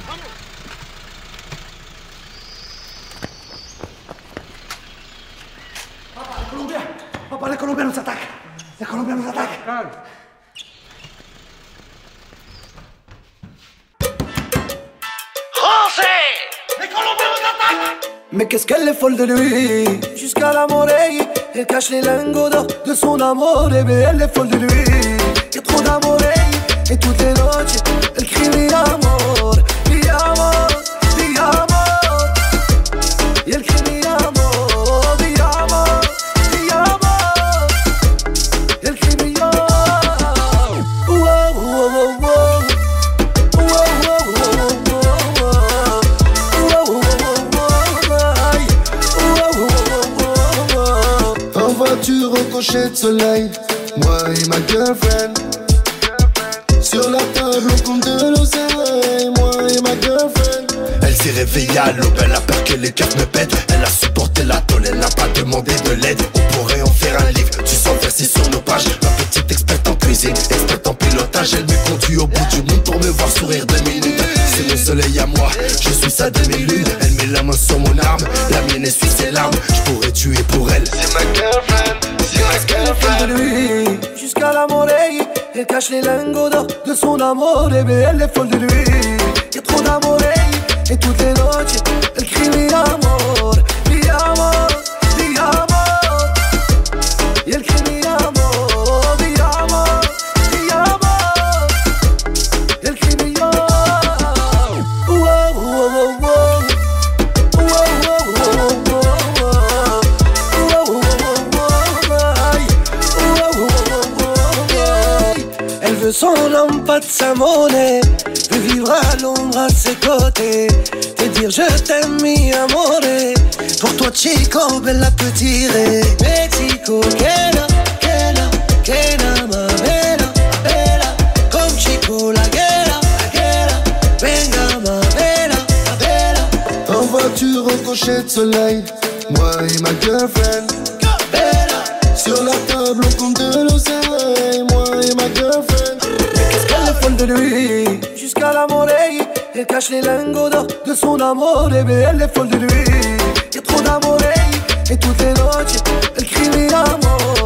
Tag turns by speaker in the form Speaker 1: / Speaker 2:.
Speaker 1: Papa, les Colombiens nous attaquent. Les Colombiens nous attaquent.
Speaker 2: Calme.
Speaker 1: José! Les Colombiens nous attaquent.
Speaker 3: Mais qu'est-ce qu'elle est folle de lui, jusqu'à la oreille. Elle cache les lingots d'or de son amour. Mais elle est folle de lui, y a trop d'amour. Et toutes les noches, elle crie mi amor, mi amor, mi amor. Et elle crie mi amor, mi amor, mi amor. Et elle crie mi amor. Oh, oh, oh, oh.
Speaker 4: En voiture au coucher de soleil, moi et ma girlfriend. Sur la table on compte de l'oseille, moi et ma girlfriend.
Speaker 5: Elle s'est réveillée à l'aube, elle a peur que les keufs me pètent. Elle a supporté la tôle, elle n'a pas demandé de l'aide. On pourrait en faire un livre, tu sens verser sur nos pages. Ma petite experte en cuisine, experte en pilotage. Elle me conduit au bout du monde pour me voir sourire 2 minutes. C'est mon soleil à moi, je suis sa demi-lune. Elle met la main sur mon arme, la mienne essuie ses larmes. Je pourrais tuer pour elle.
Speaker 4: C'est ma girlfriend, c'est ma girlfriend.
Speaker 3: De lui, jusqu'à la oreille. Elle cache les lingots d'or de son amour. Mais elle est folle de lui, y a trop d'amour. Et toutes les noches, elle crie mi amor, mi amor, mi amor. Et elle crie mi amor, mi amor, mi amor. Et elle crie mi amor. Oh, oh, oh, oh. Oh, oh, oh, oh, oh. Oh, oh, oh, oh. Elle veut son homme, pas de sa monnaie. Veut vivre à l'ombre à ses côtés. Te dire je t'aime mi amore. Pour toi chico, bella peut tirer. Mexico, quena, quena, quena, ma bella, bella. Comme chico, la guerra, venga, ma bella, ma bella.
Speaker 4: En voiture au coucher de soleil, moi et ma girlfriend.
Speaker 3: Bella.
Speaker 4: Sur la table on compte de l'oseille, moi et ma girlfriend.
Speaker 3: Qu'est-ce qu'elle est folle de lui, jusqu'à la oreille. Elle cache les lingots d'or de son amour. Mais elle est folle de lui, y a trop d'amour. Et toutes les noches, elle crie mi amor,